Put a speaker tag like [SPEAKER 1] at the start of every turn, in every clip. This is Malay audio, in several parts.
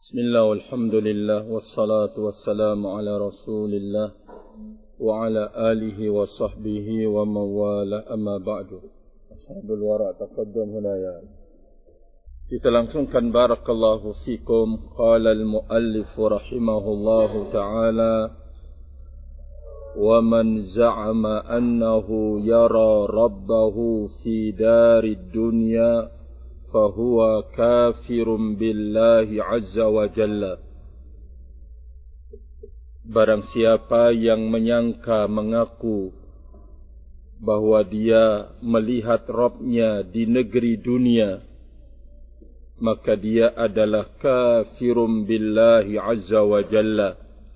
[SPEAKER 1] Bismillah walhamdulillah wassalatu wassalamu ala rasulillah wa ala alihi wa sahbihi wa mawala amma ba'du. Ashabul wara' taqaddam huna ya. Kita langsungkan barakallahu fikum. Qala al-muallif rahimahullahu ta'ala wa man za'ama annahu yara rabbahu fi darid dunya fahuwa kafirun billahi azza wa jalla. Barang siapa yang menyangka mengaku bahwa dia melihat Rabbnya di negeri dunia, maka dia adalah kafirun billahi azza wa jalla.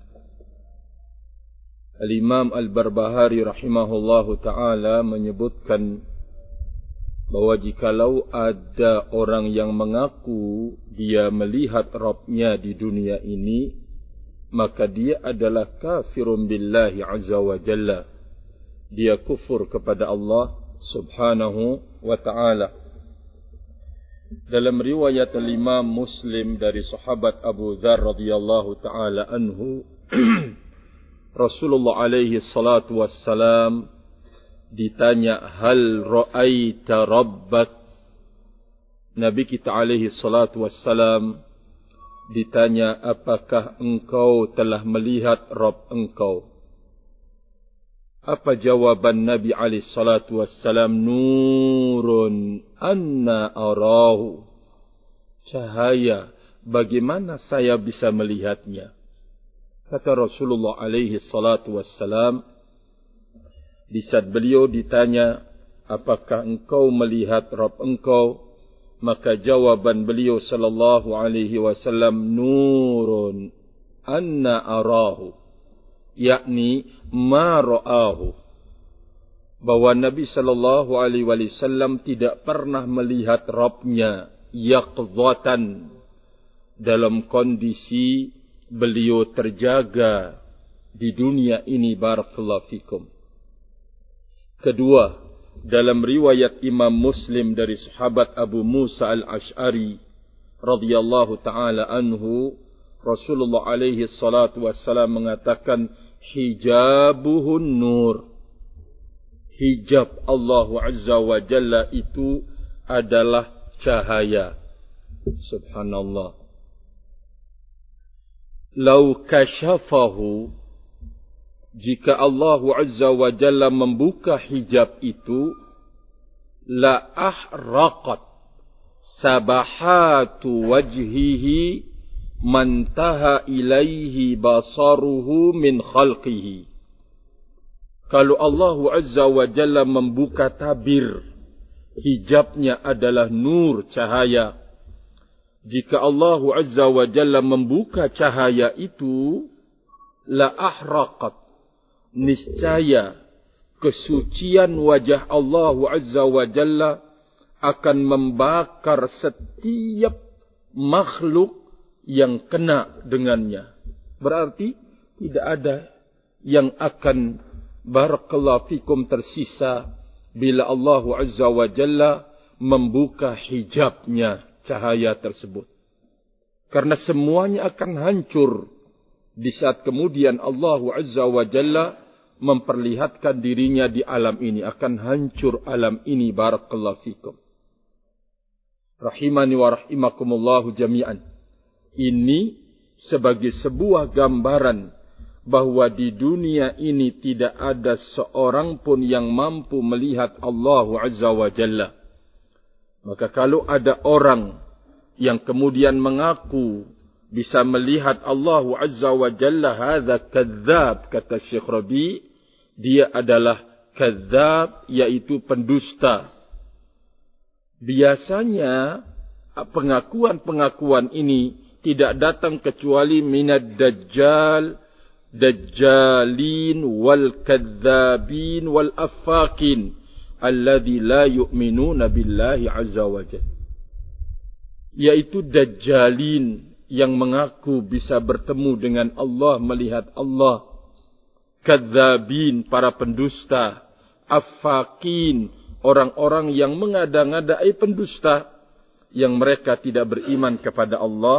[SPEAKER 1] Al-Imam Al-Barbahari rahimahullahu ta'ala menyebutkan bahwa jikalau ada orang yang mengaku dia melihat Rabbnya di dunia ini, maka dia adalah kafirun billahi azza wa jalla. Dia kufur kepada Allah subhanahu wa ta'ala. Dalam riwayat Imam Muslim dari sahabat Abu Dzar radhiyallahu ta'ala anhu, Rasulullah alaihi salatu wassalam ditanya, hal ra'aita rabbak? Nabi kita alaihi salatu wassalam ditanya, apakah engkau telah melihat Rabb engkau? Apa jawaban Nabi alaihi salatu wassalam? Nurun anna arahu. Cahaya, bagaimana saya bisa melihatnya? Kata Rasulullah alaihi salatu wassalam, di saat beliau ditanya, apakah engkau melihat Rabb engkau? Maka jawaban beliau sallallahu alaihi wasallam, nurun anna arahu, yakni ma ra'ahu. Bahwa Nabi sallallahu alaihi wasallam tidak pernah melihat Rabbnya yaqzatan, dalam kondisi beliau terjaga di dunia ini. Barakallahu fikum. Kedua, dalam riwayat Imam Muslim dari sahabat Abu Musa al-Ash'ari radhiyallahu ta'ala anhu, Rasulullah alaihi salatu wassalam mengatakan, hijabuhun nur. Hijab Allah azza wa jalla itu adalah cahaya. Subhanallah. Lau kashafahu, jika Allah azza wa jalla membuka hijab itu, la ahraqat sabahatu wajhihi mantaha ilaihi basaruhu min khalqihi. Kalau Allah azza wa jalla membuka tabir, hijabnya adalah nur, cahaya. Jika Allah azza wa jalla membuka cahaya itu, la ahraqat, niscaya kesucian wajah Allah azza wa jalla akan membakar setiap makhluk yang kena dengannya. Berarti tidak ada yang akan barakallahu fikum tersisa bila Allah azza wa jalla membuka hijabnya, cahaya tersebut. Karena semuanya akan hancur di saat kemudian Allah azza wa jalla memperlihatkan dirinya di alam ini. Akan hancur alam ini. Barakallahu fikum. Rahimani wa rahimakumullahu jami'an. Ini sebagai sebuah gambaran bahwa di dunia ini tidak ada seorang pun yang mampu melihat Allah azza wa jalla. Maka kalau ada orang yang kemudian mengaku bisa melihat Allah azza wa jalla, hadza kadzdzab, kata Syekh Rabi'. Dia adalah kadzdzab, yaitu pendusta. Biasanya pengakuan-pengakuan ini tidak datang kecuali minad dajjal, dajjalin wal kadzdzabin wal affakin alladzi la yu'minuna billahi azza wa jalla. Yaitu dajjalin yang mengaku bisa bertemu dengan Allah, melihat Allah. Kadzabin, para pendusta. Affakin, orang-orang yang mengada-ngadai pendusta, yang mereka tidak beriman kepada Allah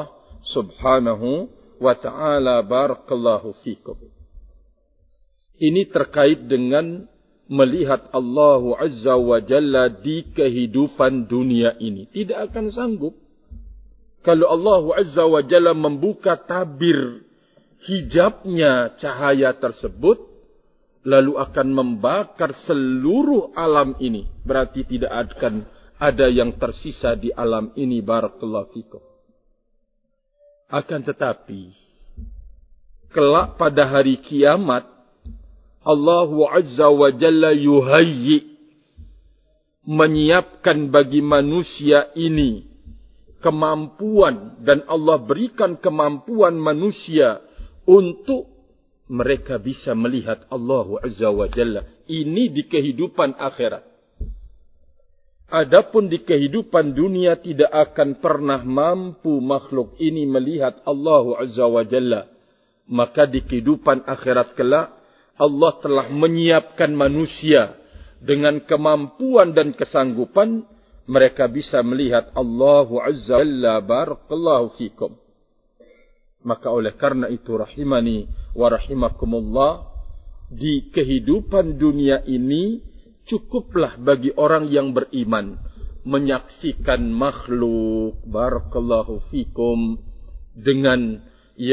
[SPEAKER 1] subhanahu wa ta'ala. Barakallahu fikum. Ini terkait dengan melihat Allah Azza wa Jalla di kehidupan dunia ini. Tidak akan sanggup kalau Allah Azza wa Jalla membuka tabir hijabnya cahaya tersebut, lalu akan membakar seluruh alam ini. Berarti tidak akan ada yang tersisa di alam ini. Barakallahu fikum. Akan tetapi, kelak pada hari kiamat, Allah Azza wa Jalla yuhayyi, menyiapkan bagi manusia ini kemampuan, dan Allah berikan kemampuan manusia untuk mereka bisa melihat Allah Azza wa Jalla. Ini di kehidupan akhirat. Adapun di kehidupan dunia tidak akan pernah mampu makhluk ini melihat Allah Azza wa Jalla. Maka di kehidupan akhirat kelak, Allah telah menyiapkan manusia dengan kemampuan dan kesanggupan mereka bisa melihat Allah Azza wa Jalla. Barakallahu fikum. Maka oleh karena itu rahimani wa rahimakumullah, di kehidupan dunia ini cukuplah bagi orang yang beriman menyaksikan makhluk, barakallahu fikum, dengan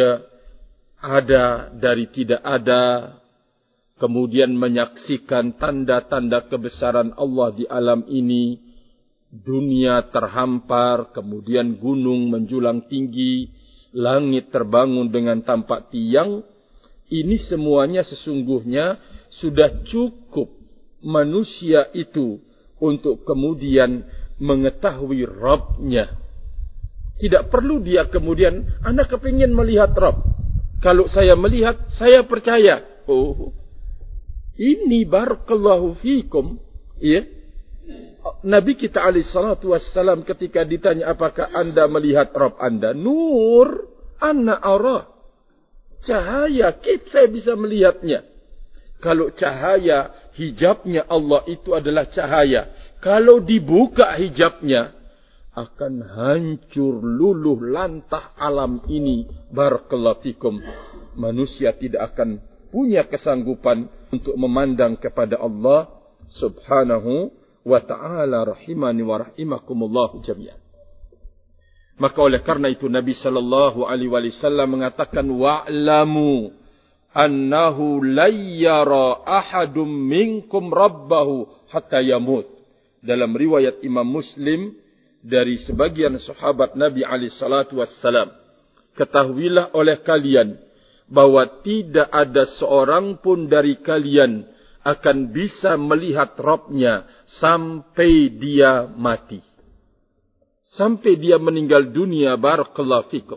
[SPEAKER 1] ada dari tidak ada, kemudian menyaksikan tanda-tanda kebesaran Allah di alam ini. Dunia terhampar, kemudian gunung menjulang tinggi, langit terbangun dengan tampak tiang. Ini semuanya sesungguhnya sudah cukup manusia itu untuk kemudian mengetahui Rabbnya. Tidak perlu dia kemudian, anak kepingin melihat Rabb. Kalau saya melihat, saya percaya. Oh, ini barakallahu fikum. Ya. Nabi kita alaihissalatu wassalam ketika ditanya, apakah anda melihat Rabb anda? Nur, anna arah. Cahaya, saya bisa melihatnya. Kalau cahaya, hijabnya Allah itu adalah cahaya. Kalau dibuka hijabnya, akan hancur luluh lantah alam ini. Barakallahu fikum. Manusia tidak akan punya kesanggupan untuk memandang kepada Allah subhanahu wa ta'ala. Rahimani wa rahimakumullahu jami'an. Maka oleh karena itu Nabi sallallahu alaihi wasallam mengatakan, wa'lamu annahu layyara ahadum minkum rabbahu hatta yamut. Dalam riwayat Imam Muslim dari sebagian sahabat Nabi alaihi salatu wassalam, ketahuilah oleh kalian bahwa tidak ada seorang pun dari kalian akan bisa melihat Rabbnya sampai dia mati, sampai dia meninggal dunia. Barakallahu fikum.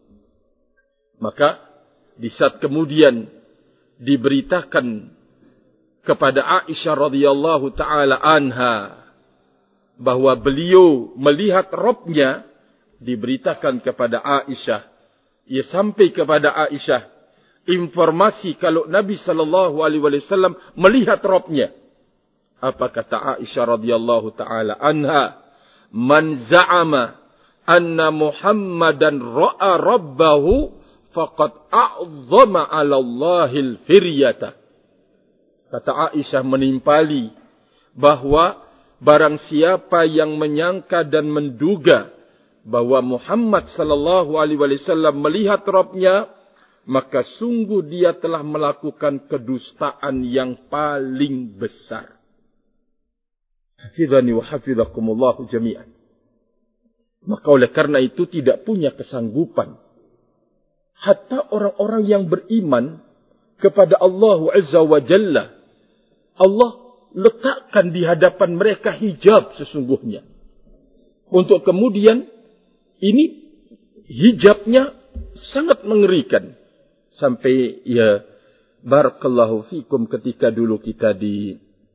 [SPEAKER 1] Maka di saat kemudian diberitakan kepada Aisyah radhiyallahu taala anha bahwa beliau melihat Rabbnya, diberitakan kepada Aisyah, ia sampai kepada Aisyah informasi kalau Nabi sallallahu alaihi wasallam melihat Rabbnya. Apa kata Aisyah radhiyallahu taala anha? Man za'ama anna Muhammadan ra'a rabbahu faqad a'zama 'ala Allahil firyata. Kata Aisyah menimpali bahwa barang siapa yang menyangka dan menduga bahwa Muhammad sallallahu alaihi wasallam melihat Rabbnya, maka sungguh dia telah melakukan kedustaan yang paling besar. Hafizani wa hafizakumullahu jami'an. Maka oleh karena itu tidak punya kesanggupan hatta orang-orang yang beriman kepada Allah Azza wa Jalla. Allah letakkan di hadapan mereka hijab sesungguhnya. Untuk kemudian ini hijabnya sangat mengerikan. Sampai barakallahu fikum ketika dulu kita di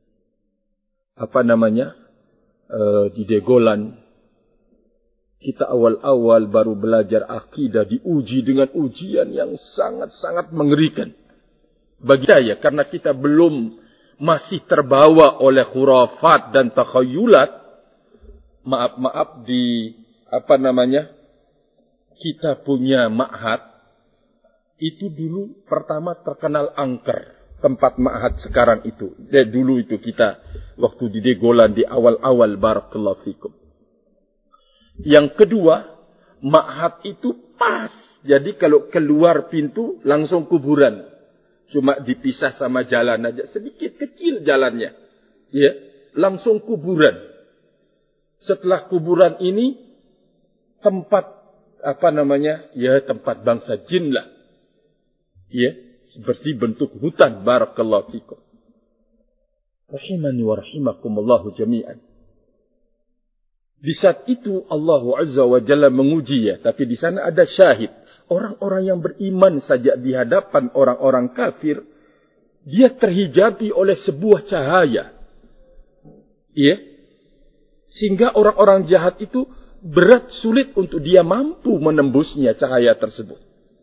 [SPEAKER 1] di Degolan, kita awal-awal baru belajar akidah, diuji dengan ujian yang sangat-sangat mengerikan bagi saya, karena kita belum masih terbawa oleh khurafat dan takhayulat. Maaf di kita punya ma'had, itu dulu pertama terkenal angker. Tempat ma'had sekarang itu. Dulu itu kita, waktu di Degolan di awal-awal, barakallahu fikum. Yang kedua, ma'had itu pas. Jadi kalau keluar pintu, langsung kuburan. Cuma dipisah sama jalan aja. Sedikit kecil jalannya. Ya, langsung kuburan. Setelah kuburan ini, tempat, ya tempat bangsa jin lah. Ya, seperti bentuk hutan, barakallahu fikum. Rahimani wa rahimakumullahu jami'an. Di saat itu Allah Azza wa Jalla menguji ya, tapi di sana ada syahid. Orang-orang yang beriman saja di hadapan orang-orang kafir, dia terhijabi oleh sebuah cahaya. Ya. Sehingga orang-orang jahat itu berat sulit untuk dia mampu menembusnya cahaya tersebut.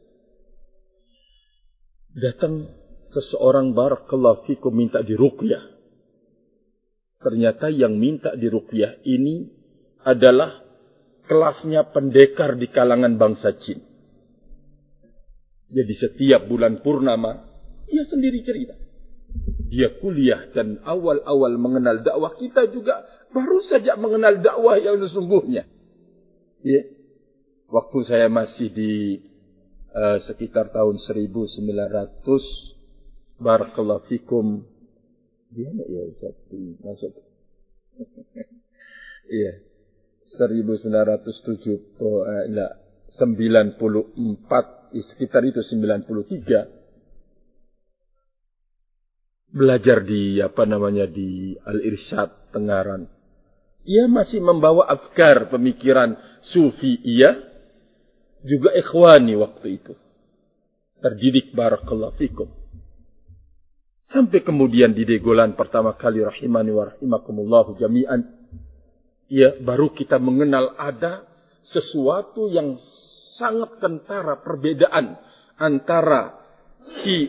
[SPEAKER 1] Datang seseorang, barakallahu fikum, minta diruqyah. Ternyata yang minta diruqyah ini adalah kelasnya pendekar di kalangan bangsa jin. Jadi setiap bulan purnama, ia sendiri cerita. Dia kuliah dan awal-awal mengenal dakwah. Kita juga baru saja mengenal dakwah yang sesungguhnya. Ya. Waktu saya masih di sekitar tahun 1900, barakallahu fikum. Gimana ya Ustaz masuk? Iya. 94, sekitar itu 93. Belajar di di Al-Irsyad Tengaran. Ia masih membawa afkar pemikiran sufi, ia juga ikhwani waktu itu. Terdidik, barakallahu fikum. Sampai kemudian di Degolan pertama kali, rahimani wa rahimakumullahu jami'an, ya, baru kita mengenal ada sesuatu yang sangat kentara perbedaan antara si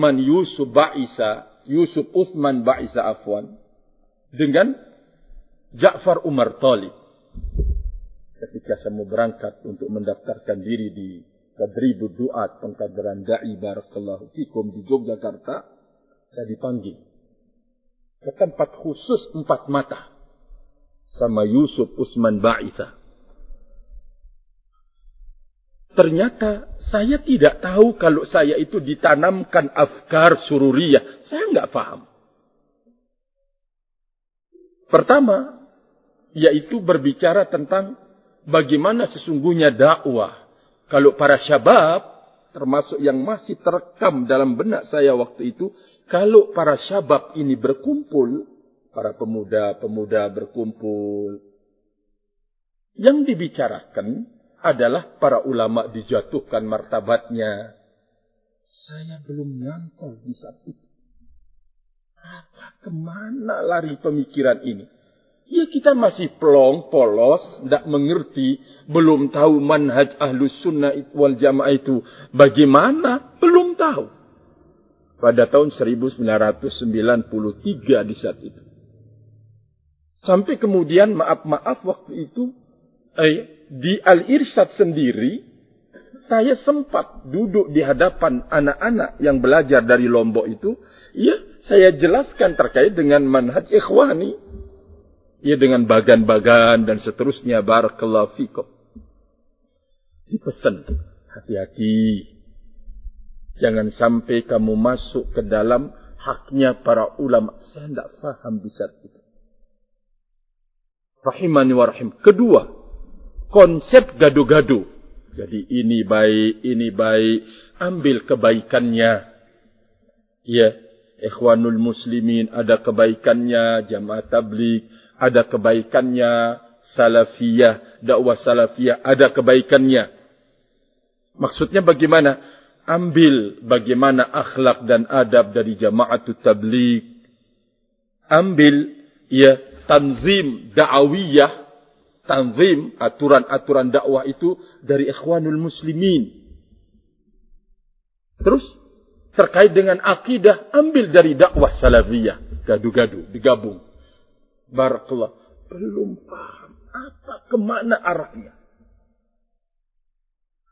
[SPEAKER 1] Yusuf Utsman Ba'isa Afwan dengan Ja'far Umar Talib. Ketika saya mau berangkat untuk mendaftarkan diri di Tadribud Du'at, pengkaderan da'i, barakallahu fikum, di Yogyakarta, saya dipanggil ke tempat khusus 4 mata sama Yusuf Utsman Ba'isa. Ternyata saya tidak tahu kalau saya itu ditanamkan afkar sururiyah. Saya enggak paham. Pertama, yaitu berbicara tentang bagaimana sesungguhnya dakwah. Kalau para syabab, termasuk yang masih terekam dalam benak saya waktu itu, kalau para syabab ini berkumpul, para pemuda-pemuda berkumpul, yang dibicarakan adalah para ulama dijatuhkan martabatnya. Saya belum nyangkau di saat itu. Kemana lari pemikiran ini? Ya, kita masih plong, polos, tidak mengerti, belum tahu manhaj ahlus sunnah wal jamaah itu bagaimana, belum tahu. Pada tahun 1993 di saat itu. Sampai kemudian, maaf waktu itu, di Al-Irsyad sendiri, saya sempat duduk di hadapan anak-anak yang belajar dari Lombok itu. Ya, saya jelaskan terkait dengan manhaj ikhwani. Ya, dengan bagan-bagan dan seterusnya, barakallahu fikum. Dipesan, hati-hati. Jangan sampai kamu masuk ke dalam haknya para ulama. Saya tidak faham di saat itu. Rahimani wa rahim. Kedua, konsep gaduh-gaduh. Jadi ini baik, ambil kebaikannya. Ya, Ikhwanul Muslimin ada kebaikannya, Jamaah Tabligh ada kebaikannya, Salafiyah, dakwah Salafiyah ada kebaikannya. Maksudnya bagaimana? Ambil bagaimana akhlak dan adab dari Jama'atut Tabligh. Ambil ya tanzim da'awiyah, tanzim aturan-aturan dakwah itu dari Ikhwanul Muslimin. Terus terkait dengan akidah, ambil dari dakwah Salafiyah. Gaduh-gaduh, digabung. Barakallah. Belum paham apa kemana arahnya.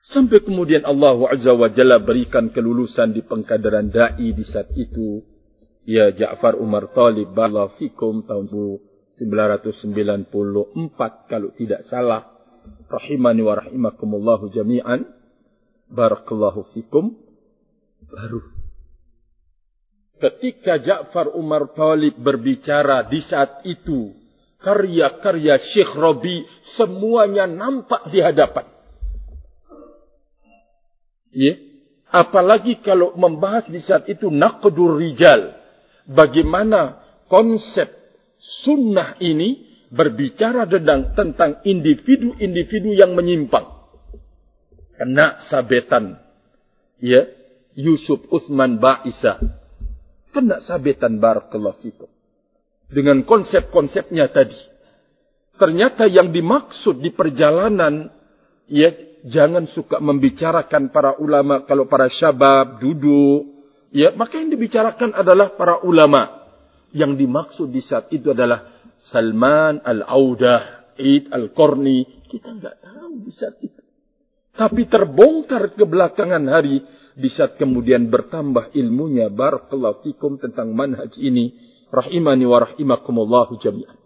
[SPEAKER 1] Sampai kemudian Allah Azza wa Jalla berikan kelulusan di pengkaderan da'i di saat itu. Ya Ja'far Umar Talib barakallahu fikum tahun 1994 kalau tidak salah. Rahimani wa rahimakumullahu jami'an. Barakallahu fikum. Baru ketika Ja'far Umar Talib berbicara di saat itu, karya-karya Syekh Rabi semuanya nampak di hadapan. Ya, apalagi kalau membahas di saat itu naqdur rijal, bagaimana konsep sunnah ini berbicara tentang individu-individu yang menyimpang. Kena sabetan, ya, Yusuf Utsman Ba'isa, kena sabetan barakallahu fikum. Dengan konsep-konsepnya tadi. Ternyata yang dimaksud di perjalanan, ya, jangan suka membicarakan para ulama. Kalau para syabab duduk, ya, maka yang dibicarakan adalah para ulama. Yang dimaksud di saat itu adalah Salman Al-Audah, Eid Al-Qarni. Kita enggak tahu di saat itu. Tapi terbongkar ke belakangan hari, di saat kemudian bertambah ilmunya, barakallahu fikum, tentang manhaj ini. Rahimani wa rahimakumullahu jami'an.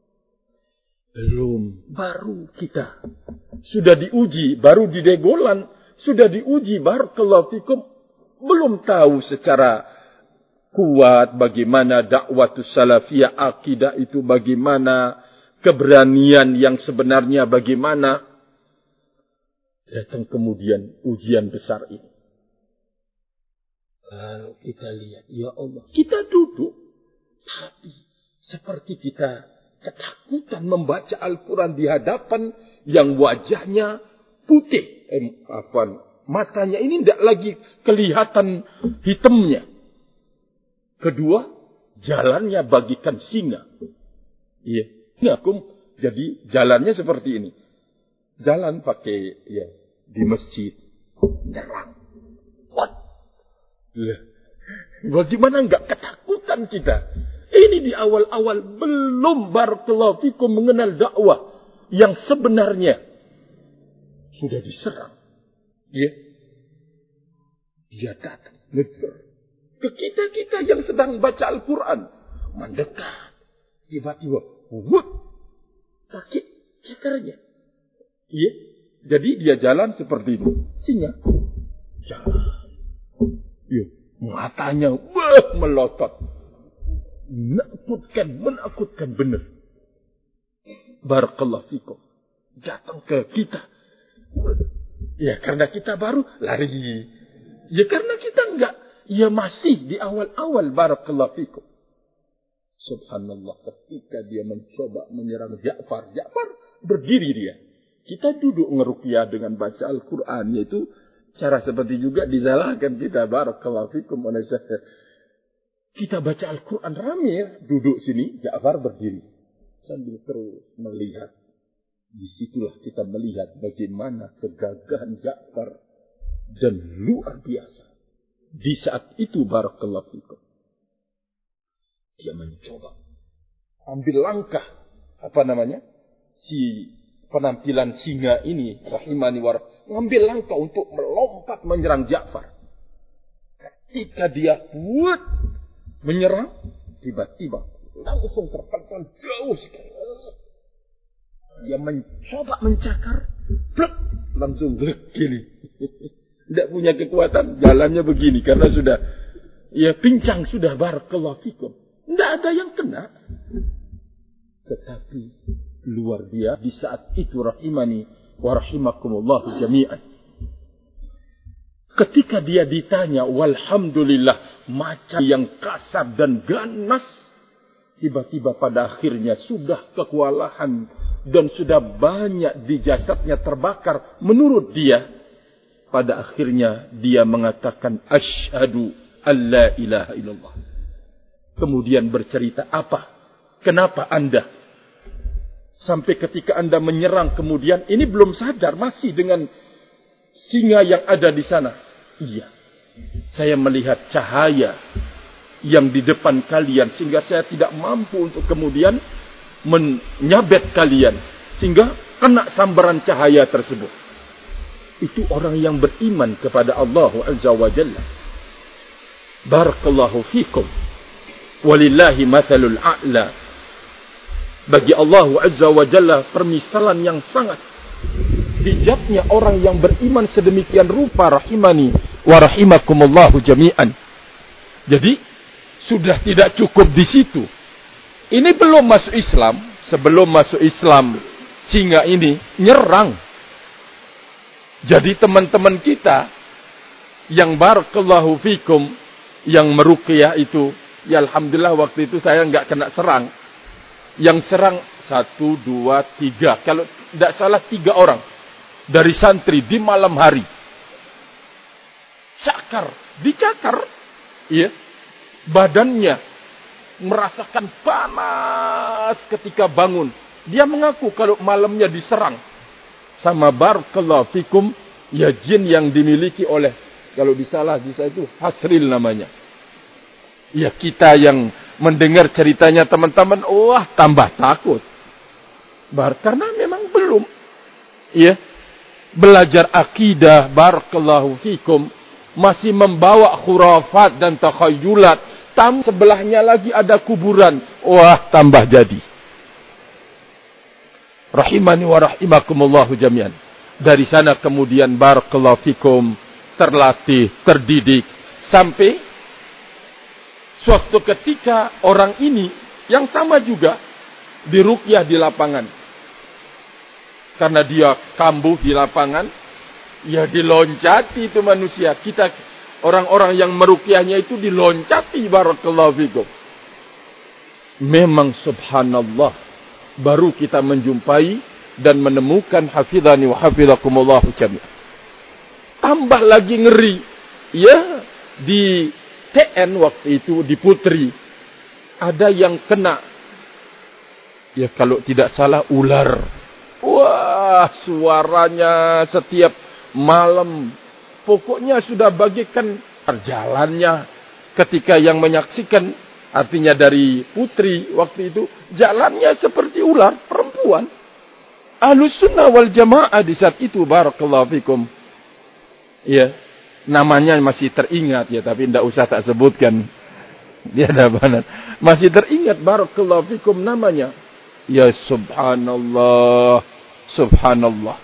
[SPEAKER 1] Belum, baru kita. Sudah diuji, baru di Degolan. Sudah diuji, barakallahu fikum. Belum tahu secara kuat bagaimana dakwatus salafiyah, akidah itu bagaimana, keberanian yang sebenarnya bagaimana. Datang kemudian ujian besar ini. Lalu kita lihat, ya Allah, kita duduk, tapi seperti kita ketakutan membaca Al-Quran di hadapan yang wajahnya putih. Matanya ini tidak lagi kelihatan hitamnya. Kedua, jalannya bagikan singa. Iya. Jadi jalannya seperti ini. Jalan pakai, ya, di masjid. Nyerang. What? Bagaimana enggak ketakutan kita? Ini di awal-awal belum barakallahu fikum mengenal dakwah yang sebenarnya sudah diserang. Ya. Dia datang ngejar ke kita yang sedang baca Al-Quran, mendekat. Tiba-tiba, sakit cakarnya. Ya. Jadi dia jalan seperti itu. Singa jalan. Ya. Matanya melotot. Menakutkan benar. Barakallahu fikum. Datang ke kita. Ya karena kita baru lari. Ya karena kita enggak. Ya masih di awal-awal. Barakallahu fikum. Subhanallah. Ketika dia mencoba menyerang Ja'far. Ja'far berdiri dia. Kita duduk ngeruqyah dengan baca Al-Quran. Yaitu cara seperti juga disalahkan kita. Barakallahu fikum. Kita baca Al-Quran rame, duduk sini, Ja'far berdiri. Sambil terus melihat. Disitulah kita melihat bagaimana kegagahan Ja'far. Dan luar biasa. Di saat itu, barakallahu fikum. Dia mencoba. Ambil langkah. Si penampilan singa ini, rahimani war, ngambil langkah untuk melompat menyerang Ja'far. Ketika dia menyerang, tiba-tiba langsung terpental jauh sekali. Dia mencoba mencakar, langsung glek gini. Tidak punya kekuatan, jalannya begini karena sudah pincang sudah, barakallahu fikum. Tidak ada yang kena. Tetapi luar biasa di saat itu, rahimani wa rahimakumullahu jami'an. Ketika dia ditanya, walhamdulillah, macam yang kasar dan ganas, tiba-tiba pada akhirnya sudah kewalahan dan sudah banyak di jasadnya terbakar. Menurut dia, pada akhirnya dia mengatakan, asyhadu alla ilaha illallah. Kemudian bercerita, apa? Kenapa Anda? Sampai ketika Anda menyerang kemudian, ini belum sadar, masih dengan singa yang ada di sana. Iya, saya melihat cahaya yang di depan kalian, sehingga saya tidak mampu untuk kemudian menyabet kalian, sehingga kena sambaran cahaya tersebut. Itu orang yang beriman kepada Allah Azza wa Jalla. Barakallahu fikum. Walillahi mathalul a'la. Bagi Allah Azza wa Jalla permisalan yang sangat bijaknya orang yang beriman sedemikian rupa, rahimani wa rahimakumullahu jami'an. Jadi sudah tidak cukup di situ. Ini belum masuk Islam. Sebelum masuk Islam, singa ini nyerang. Jadi teman-teman kita yang barakallahu fikum, yang meruqyah itu, ya alhamdulillah waktu itu saya enggak kena serang. Yang serang 1, 2, 3. Kalau tidak salah 3 orang dari santri di malam hari. Dicakar. Ya. Badannya merasakan panas ketika bangun. Dia mengaku kalau malamnya diserang sama barakallahu fikum, ya jin yang dimiliki oleh, kalau disalah di saya itu Hasril namanya. Ya kita yang mendengar ceritanya teman-teman, wah tambah takut. Karena memang belum ya belajar akidah, barakallahu fikum, masih membawa khurafat dan takhayulat. Sebelahnya lagi ada kuburan. Wah tambah jadi. Rahimani wa rahimakumullahu jami'an. Dari sana kemudian barakallahu fikum, terlatih, terdidik, sampai suatu ketika orang ini yang sama juga diruqyah di lapangan. Karena dia kambuh di lapangan, ya diloncati itu manusia. Kita orang-orang yang meruqyahnya itu diloncati, barakallahu fikum. Memang subhanallah, baru kita menjumpai dan menemukan hafizani wa hafizakumullahu jami'an. Tambah lagi ngeri. Ya, di TN waktu itu, di Putri, ada yang kena, ya kalau tidak salah ular. Wah, suaranya setiap malam. Pokoknya sudah bagikan perjalannya ketika yang menyaksikan, artinya dari Putri waktu itu, jalannya seperti ular perempuan. Ahlus sunnah wal jamaah di saat itu, barakallahu fikum. Ya, namanya masih teringat ya, tapi tidak usah tak sebutkan. Dia ada benar. Masih teringat, barakallahu fikum, namanya. Ya subhanallah, subhanallah.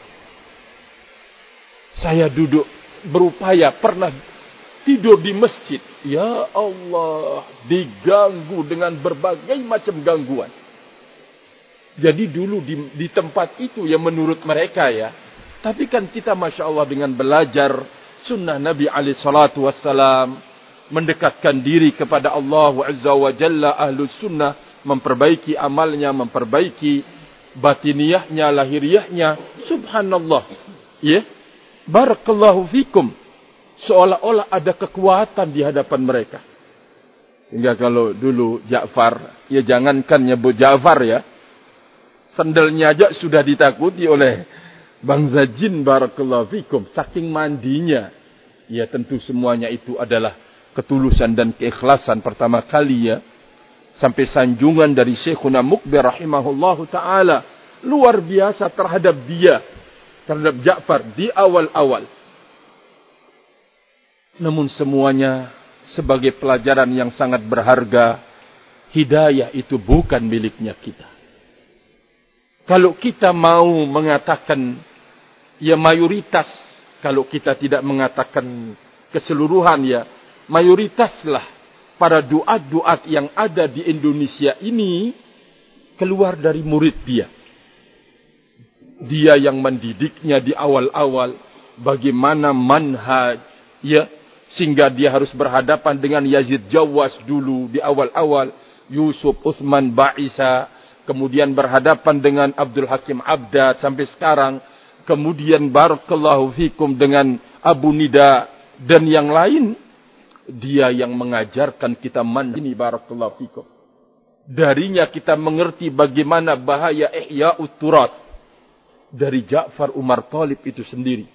[SPEAKER 1] Saya duduk berupaya, pernah tidur di masjid. Ya Allah, diganggu dengan berbagai macam gangguan. Jadi dulu di tempat itu yang menurut mereka ya. Tapi kan kita Masya Allah dengan belajar sunnah Nabi SAW, mendekatkan diri kepada Allah Azza wa Jalla, ahlus sunnah, memperbaiki amalnya, memperbaiki batiniyahnya, lahiriahnya. Subhanallah. Ya. Barakallahu fikum. Seolah-olah ada kekuatan di hadapan mereka. Hingga kalau dulu Ja'far, ya jangankan nyebut Ja'far ya, sandalnya aja sudah ditakuti oleh bangsa jin, barakallahu fikum, saking mandinya. Ya tentu semuanya itu adalah ketulusan dan keikhlasan pertama kali ya. Sampai sanjungan dari Syekhuna Mukbir rahimahullahu ta'ala, luar biasa terhadap dia, terhadap Ja'far di awal-awal. Namun semuanya sebagai pelajaran yang sangat berharga. Hidayah itu bukan miliknya kita. Kalau kita mau mengatakan ya mayoritas, kalau kita tidak mengatakan keseluruhan ya, mayoritaslah para duat-duat yang ada di Indonesia ini keluar dari murid dia. Dia yang mendidiknya di awal-awal, bagaimana manhaj ya, sehingga dia harus berhadapan dengan Yazid Jawas dulu di awal-awal, Yusuf Utsman Ba'isa, kemudian berhadapan dengan Abdul Hakim Abdad sampai sekarang, kemudian barakallahu fikum dengan Abu Nida dan yang lain. Dia yang mengajarkan kita manhaj ini, barakallahu fikum. Darinya kita mengerti bagaimana bahaya Ihya'ut Turat dari Ja'far Umar Thalib itu sendiri.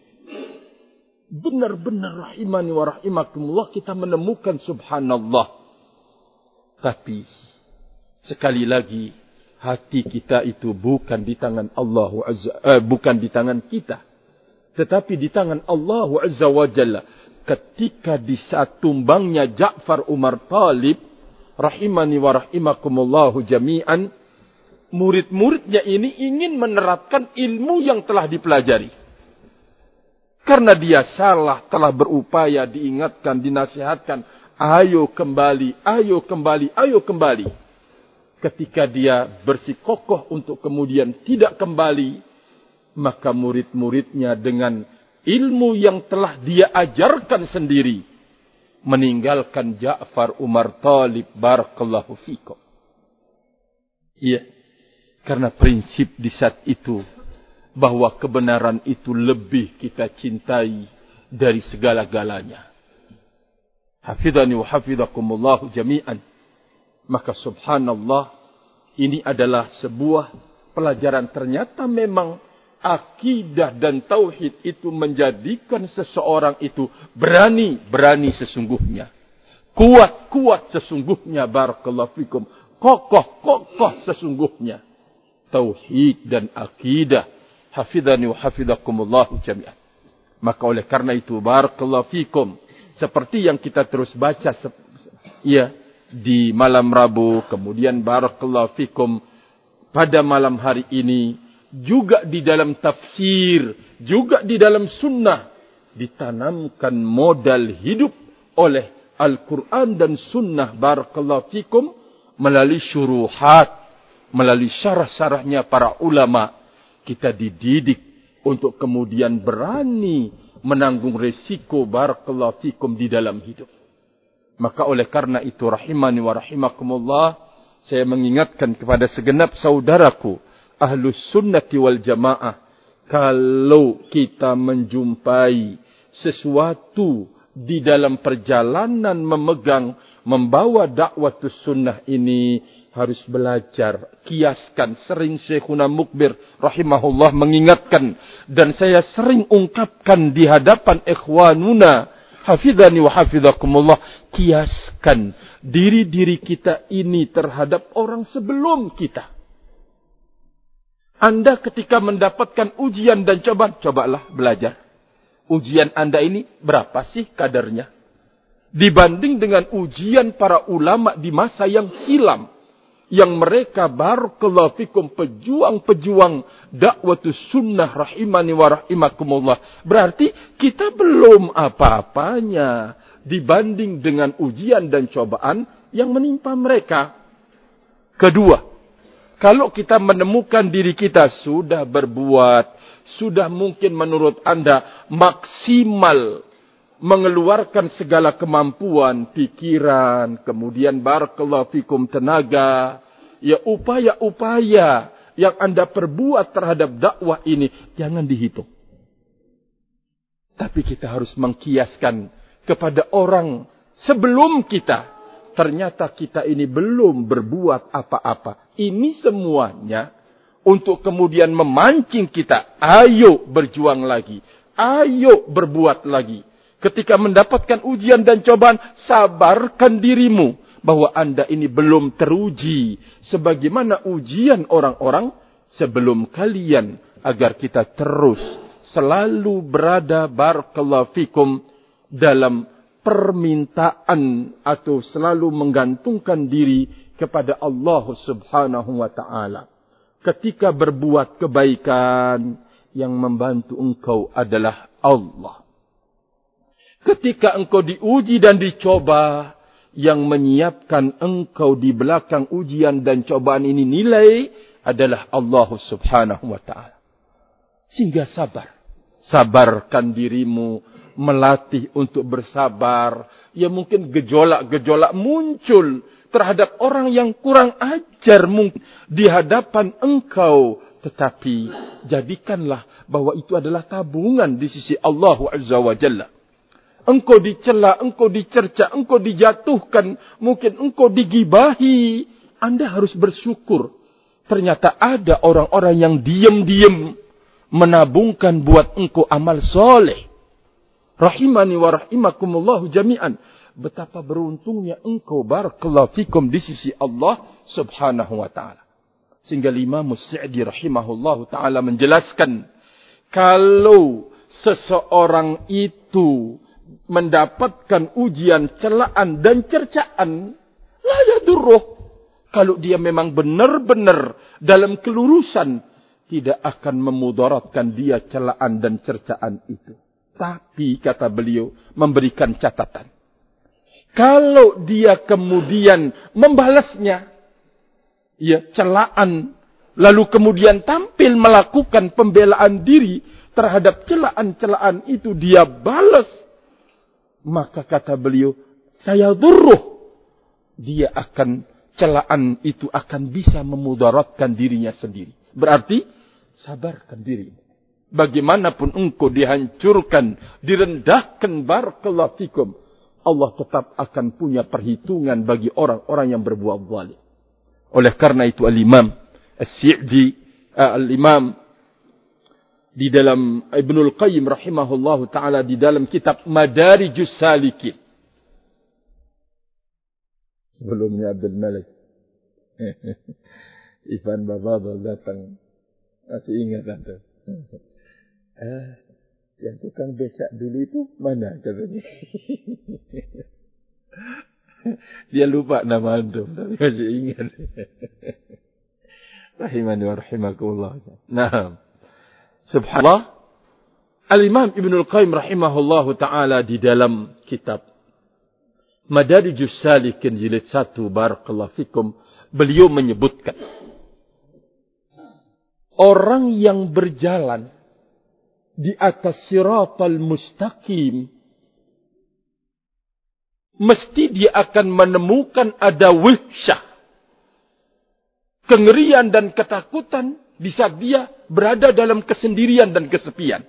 [SPEAKER 1] Benar-benar rahimani wa rahimakumullah, kita menemukan subhanallah. Tapi sekali lagi, hati kita itu bukan di tangan Allah, bukan di tangan kita, tetapi di tangan Allah Azza wa Jalla. Ketika di saat tumbangnya Ja'far Umar Talib, rahimani wa rahimakumullahu jami'an, murid-muridnya ini ingin menerapkan ilmu yang telah dipelajari. Karena dia salah, telah berupaya diingatkan, dinasihatkan, ayo kembali, ayo kembali, ayo kembali. Ketika dia bersikokoh untuk kemudian tidak kembali, maka murid-muridnya dengan ilmu yang telah dia ajarkan sendiri, meninggalkan Ja'far Umar Talib, barakallahu fikum. Iya, karena prinsip di saat itu, bahwa kebenaran itu lebih kita cintai dari segala-galanya. Hafidhani wa hafidhakumullahu jami'an. Maka subhanallah, ini adalah sebuah pelajaran. Ternyata memang akidah dan tauhid itu menjadikan seseorang itu berani sesungguhnya. Kuat sesungguhnya, barakallahu fikum. Kokoh sesungguhnya. Tauhid dan akidah. Hafidhani wa hafidhakumullahu jami'an. Maka oleh karena itu, barakallahu fikum, seperti yang kita terus baca di malam Rabu, kemudian barakallahu fikum pada malam hari ini, juga di dalam tafsir, juga di dalam sunnah, ditanamkan modal hidup oleh Al-Quran dan sunnah, barakallahu fikum, melalui syuruhat, melalui syarah-syarahnya para ulama. Kita dididik untuk kemudian berani menanggung resiko, barakallahu fikum, di dalam hidup. Maka oleh karena itu, rahimani wa rahimakumullah, saya mengingatkan kepada segenap saudaraku Ahlus Sunnati wal Jamaah, kalau kita menjumpai sesuatu di dalam perjalanan membawa dakwatus sunnah ini, harus belajar, kiaskan. Sering Syekhuna Mukbir rahimahullah mengingatkan, dan saya sering ungkapkan di hadapan ikhwanuna, hafidhani wa hafidhakumullah, kiaskan diri kita ini terhadap orang sebelum kita. Anda ketika mendapatkan ujian dan cobaan, cobalah belajar. Ujian Anda ini berapa sih kadarnya? Dibanding dengan ujian para ulama di masa yang silam, yang mereka barakallahu fikum pejuang-pejuang dakwatus sunnah, rahimani wa rahimakumullah. Berarti kita belum apa-apanya dibanding dengan ujian dan cobaan yang menimpa mereka. Kedua, kalau kita menemukan diri kita sudah berbuat, sudah mungkin menurut Anda maksimal mengeluarkan segala kemampuan, pikiran, kemudian barakallahu fikum tenaga, ya upaya-upaya yang Anda perbuat terhadap dakwah ini, jangan dihitung. Tapi kita harus mengkiaskan kepada orang sebelum kita. Ternyata kita ini belum berbuat apa-apa. Ini semuanya untuk kemudian memancing kita. Ayo berjuang lagi. Ayo berbuat lagi. Ketika mendapatkan ujian dan cobaan, sabarkan dirimu bahwa Anda ini belum teruji sebagaimana ujian orang-orang sebelum kalian, agar kita terus selalu berada barakallahu fikum dalam permintaan atau selalu menggantungkan diri kepada Allah Subhanahu wa taala. Ketika berbuat kebaikan, yang membantu engkau adalah Allah. Ketika engkau diuji dan dicoba, yang menyiapkan engkau di belakang ujian dan cobaan ini nilai adalah Allah Subhanahu wa taala. Sehingga sabar. Sabarkan dirimu, melatih untuk bersabar. Ya mungkin gejolak-gejolak muncul terhadap orang yang kurang ajar mungkin di hadapan engkau. Tetapi jadikanlah bahwa itu adalah tabungan di sisi Allah Azza wa Jalla. Engkau dicela, engkau dicerca, engkau dijatuhkan, mungkin engkau digibahi. Anda harus bersyukur. Ternyata ada orang-orang yang diam-diam menabungkan buat engkau amal soleh. Rahimani wa rahimakumullahu jami'an. Betapa beruntungnya engkau barakallahu fikum di sisi Allah Subhanahu wa ta'ala. Sehingga Imam Sa'di rahimahullahu ta'ala menjelaskan, kalau seseorang itu mendapatkan ujian, celaan dan cercaan, la yadurruh. Kalau dia memang benar-benar dalam kelurusan, tidak akan memudaratkan dia celaan dan cercaan itu. Tapi, kata beliau, memberikan catatan. Kalau dia kemudian membalasnya, ya, celaan, lalu kemudian tampil melakukan pembelaan diri terhadap celaan-celaan itu, dia balas, maka kata beliau, saya durruh, dia akan, celaan itu akan bisa memudaratkan dirinya sendiri. Berarti, sabarkan diri. Bagaimanapun engkau dihancurkan, direndahkan, barakallahu fikum, Allah tetap akan punya perhitungan bagi orang-orang yang berbuat zalim. Oleh karena itu Al-Imam As-Sa'di, Al-Imam di dalam Ibnul Qayyim rahimahullahu ta'ala, di dalam kitab Madarijus Salikin. Sebelumnya Abdul Malik. Ivan Bababa datang. Masih ingat Anda? Yang tukang becak dulu itu mana katanya? Dia lupa nama antum, tapi masih ingat. Rahimani wa rahimakumullah. Nah, subhanallah, Al-Imam Ibnul Qayyim rahimahullahu ta'ala di dalam kitab Madarijus Salikin jilid 1, barakallahu fikum, beliau menyebutkan orang yang berjalan di atas siratal mustaqim, mesti dia akan menemukan ada wihsyah, kengerian dan ketakutan di saat dia berada dalam kesendirian dan kesepian.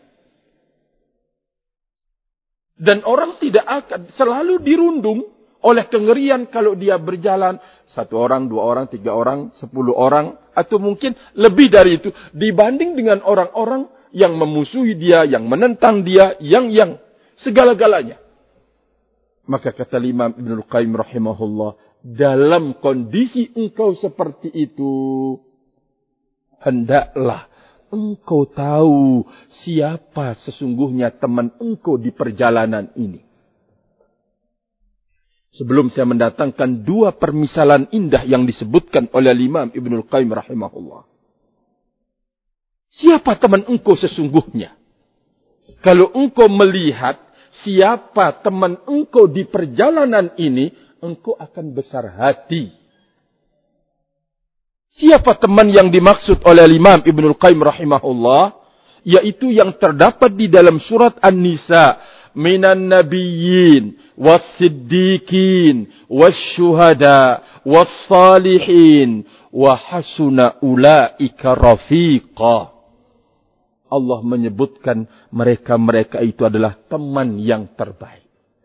[SPEAKER 1] Dan orang tidak akan selalu dirundung oleh kengerian kalau dia berjalan 1 orang, 2 orang, 3 orang, 10 orang, atau mungkin lebih dari itu, dibanding dengan orang-orang yang memusuhi dia, yang menentang dia, yang segala-galanya. Maka kata Imam Ibnul Qayyim rahimahullah, dalam kondisi engkau seperti itu, hendaklah engkau tahu siapa sesungguhnya teman engkau di perjalanan ini. Sebelum saya mendatangkan 2 permisalan indah yang disebutkan oleh Imam Ibnul Qayyim rahimahullah. Siapa teman engkau sesungguhnya? Kalau engkau melihat siapa teman engkau di perjalanan ini, engkau akan besar hati. Siapa teman yang dimaksud oleh Imam Ibnul Qayyim rahimahullah? Yaitu yang terdapat di dalam surat An-Nisa. Minan nabiyyin, was-siddiqin, was-syuhada, was-salihin, wa hasuna ulaika rafiqa. Allah menyebutkan mereka-mereka itu adalah teman yang terbaik.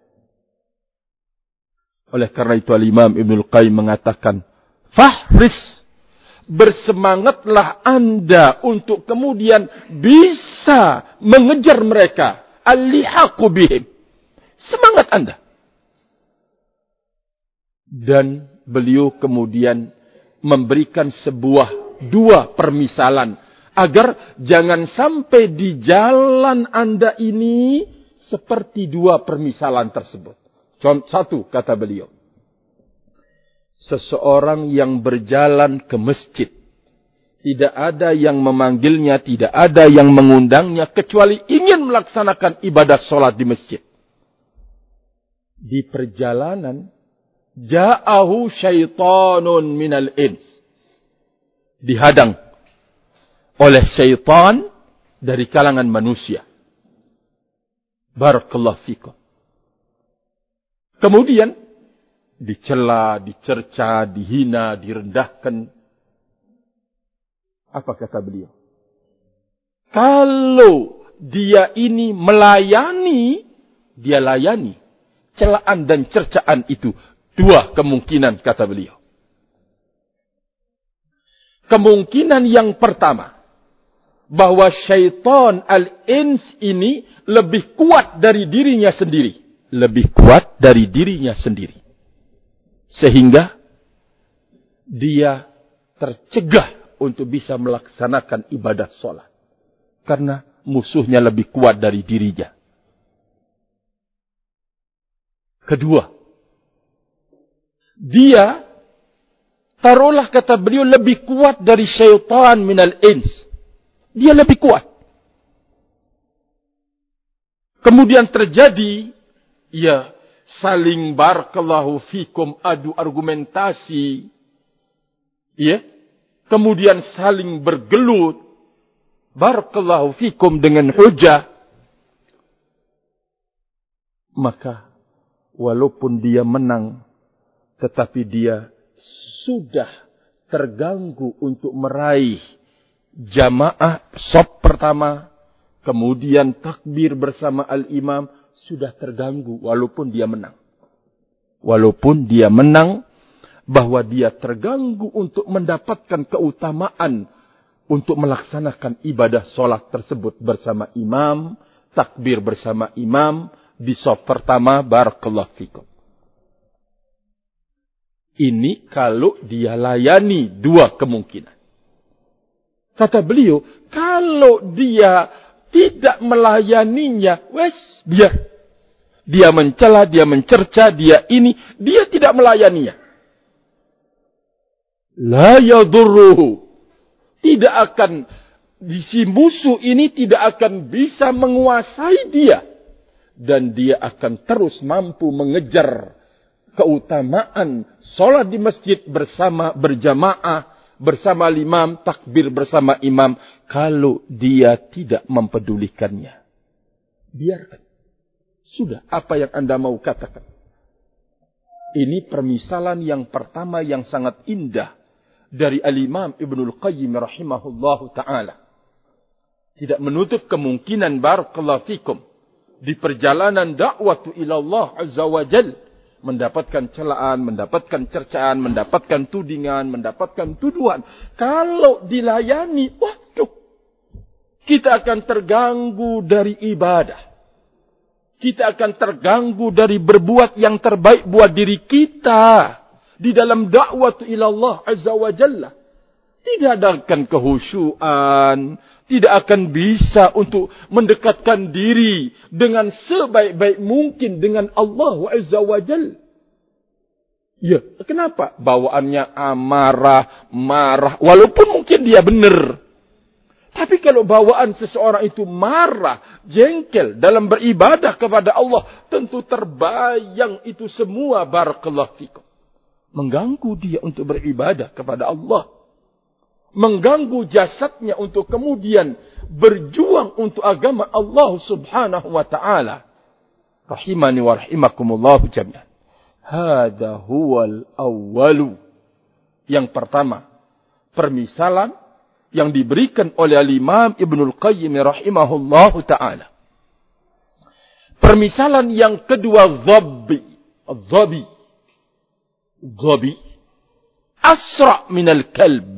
[SPEAKER 1] Oleh karena itu Al-Imam Ibnul Qayyim mengatakan, fahris, bersemangatlah Anda untuk kemudian bisa mengejar mereka. Al-lihaqu bihim. Semangat Anda. Dan beliau kemudian memberikan 2 permisalan agar jangan sampai di jalan Anda ini seperti 2 permisalan tersebut. Contoh 1, kata beliau. Seseorang yang berjalan ke masjid, tidak ada yang memanggilnya, tidak ada yang mengundangnya, kecuali ingin melaksanakan ibadah sholat di masjid. Di perjalanan, ja'ahu syaitanun minal ins. Dihadang oleh syaitan dari kalangan manusia. Barakallahu fikum. Kemudian, dicela, dicerca, dihina, direndahkan. Apa kata beliau? Kalau dia ini melayani, dia layani celaan dan cercaan itu. 2 kemungkinan, kata beliau. Kemungkinan yang pertama, bahwa syaitan al-ins ini lebih kuat dari dirinya sendiri. Lebih kuat dari dirinya sendiri. Sehingga dia tercegah untuk bisa melaksanakan ibadah sholat. Karena musuhnya lebih kuat dari dirinya. Kedua, dia, taruhlah kata beliau, lebih kuat dari syaitan minal ins. Dia lebih kuat. Kemudian terjadi, ya, saling barakallahu fikum, adu argumentasi. Ya, kemudian saling bergelut. Barakallahu fikum dengan hujah. Maka, walaupun dia menang, tetapi dia sudah terganggu untuk meraih jamaah shaf pertama, kemudian takbir bersama al-imam, sudah terganggu walaupun dia menang. Walaupun dia menang, bahwa dia terganggu untuk mendapatkan keutamaan untuk melaksanakan ibadah solat tersebut bersama imam, takbir bersama imam, di shaf pertama, barakallahu fikum. Ini kalau dia layani dua kemungkinan. Kata beliau, kalau dia tidak melayaninya, wes, biar. Dia mencela, dia mencerca, dia tidak melayaninya. La yadurruhu. Tidak akan, si musuh ini tidak akan bisa menguasai dia. Dan dia akan terus mampu mengejar keutamaan solat di masjid bersama berjamaah, bersama imam, takbir bersama imam, kalau dia tidak mempedulikannya. Biarkan. Sudah, apa yang Anda mau katakan. Ini permisalan yang pertama yang sangat indah dari Al-Imam Ibnul Qayyim rahimahullahu ta'ala. Tidak menutup kemungkinan, barakallahu fikum, di perjalanan dakwah ila Allah Azza wa Jal, mendapatkan celaan, mendapatkan cercaan, mendapatkan tudingan, mendapatkan tuduhan. Kalau dilayani, waduh, kita akan terganggu dari ibadah. Kita akan terganggu dari berbuat yang terbaik buat diri kita di dalam dakwah ila Allah Azza wa Jalla. Tidak akan kehusyuan, tidak akan bisa untuk mendekatkan diri dengan sebaik-baik mungkin dengan Allah Azza wa Jalla. Ya, kenapa? Bawaannya amarah, marah, walaupun mungkin dia benar. Tapi kalau bawaan seseorang itu marah, jengkel dalam beribadah kepada Allah, tentu terbayang itu semua, barakallahu fikum. Mengganggu dia untuk beribadah kepada Allah. Mengganggu jasadnya untuk kemudian berjuang untuk agama Allah subhanahu wa ta'ala. Rahimani wa rahimakumullahu jami'an. Hada huwal awwalu. Yang pertama, permisalan yang diberikan oleh Al-Imam Ibnul Qayyim rahimahullahu ta'ala. Permisalan yang kedua, dhabi. Dhabi asra' minal kalb.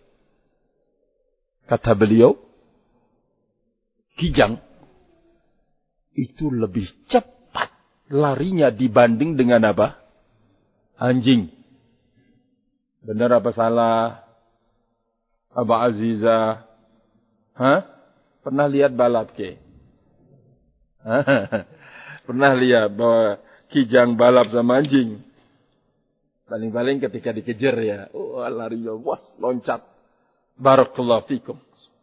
[SPEAKER 1] Kata beliau, kijang itu lebih cepat larinya dibanding dengan apa? Anjing. Benar apa salah? Aba Aziza? Pernah lihat balap ke? Pernah lihat bahwa kijang balap sama anjing? Paling-paling ketika dikejar ya, larinya, was, loncat. Barakallahu fikum.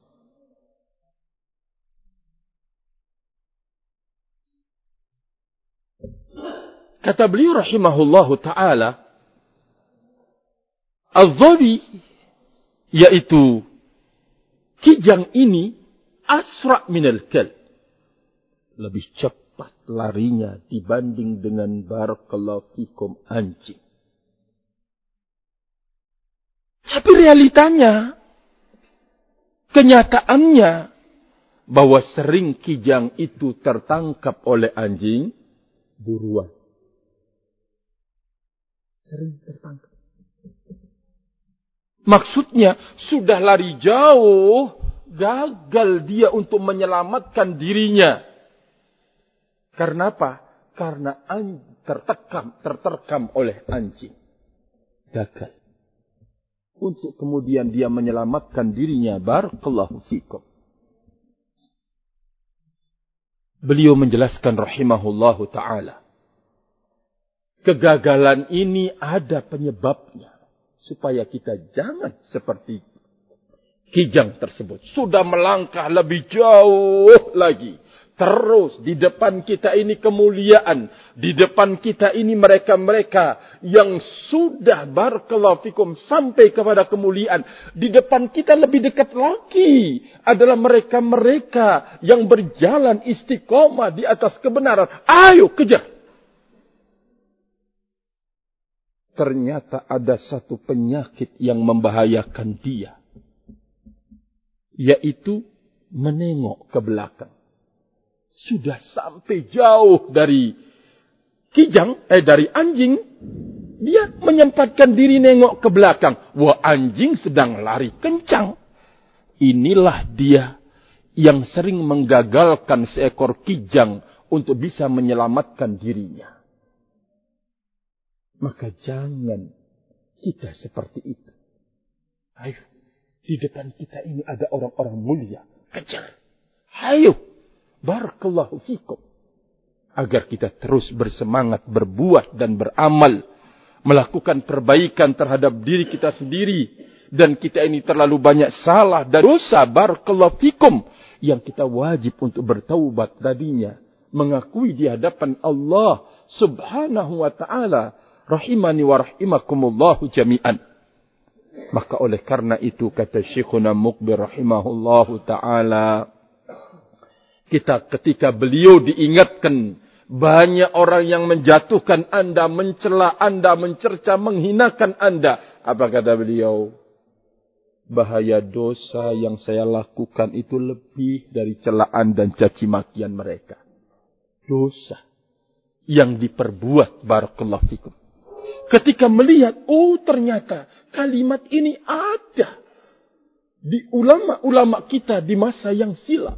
[SPEAKER 1] Kata beliau rahimahullahu ta'ala, al-dhabi, yaitu kijang ini, asra' minal kalb. Lebih cepat larinya dibanding dengan barakallahu fikum anjing. Tapi realitanya, kenyataannya, bahwa sering kijang itu tertangkap oleh anjing buruan. Sering tertangkap. Maksudnya, sudah lari jauh, gagal dia untuk menyelamatkan dirinya. Karena apa? Karena terterkam oleh anjing. Gagal. Untuk kemudian dia menyelamatkan dirinya. Barakallahu fikum. beliau menjelaskan rahimahullahu ta'ala, kegagalan ini ada penyebabnya, supaya kita jangan seperti kijang tersebut. Sudah melangkah lebih jauh lagi. Terus di depan kita ini kemuliaan. Di depan kita ini mereka-mereka yang sudah barakallahu fikum sampai kepada kemuliaan. Di depan kita lebih dekat lagi adalah mereka-mereka yang berjalan istiqomah di atas kebenaran. Ayo kejar. Ternyata ada satu penyakit yang membahayakan dia, yaitu menengok ke belakang. Sudah sampai jauh dari kijang, dari anjing, dia menyempatkan diri nengok ke belakang. Wah, anjing sedang lari kencang. Inilah dia yang sering menggagalkan seekor kijang untuk bisa menyelamatkan dirinya. Maka jangan kita seperti itu. Ayo, di depan kita ini ada orang-orang mulia. Kejar. Ayo. Barakallahu fikum. Agar kita terus bersemangat berbuat dan beramal. Melakukan perbaikan terhadap diri kita sendiri. Dan kita ini terlalu banyak salah dan dosa. Barakallahu fikum. Yang kita wajib untuk bertaubat darinya. Mengakui di hadapan Allah subhanahu wa ta'ala. Rahimani wa rahimakumullahu jami'an. Maka oleh karena itu kata Syekhuna Muqbil rahimahullahu ta'ala. Kita ketika beliau diingatkan. Banyak orang yang menjatuhkan anda, mencela anda, mencerca, menghinakan anda. Apa kata beliau? Bahaya dosa yang saya lakukan itu lebih dari celaan dan caci makian mereka. Dosa yang diperbuat barakallahu fikum. Ketika melihat, oh ternyata kalimat ini ada di ulama-ulama kita di masa yang silam.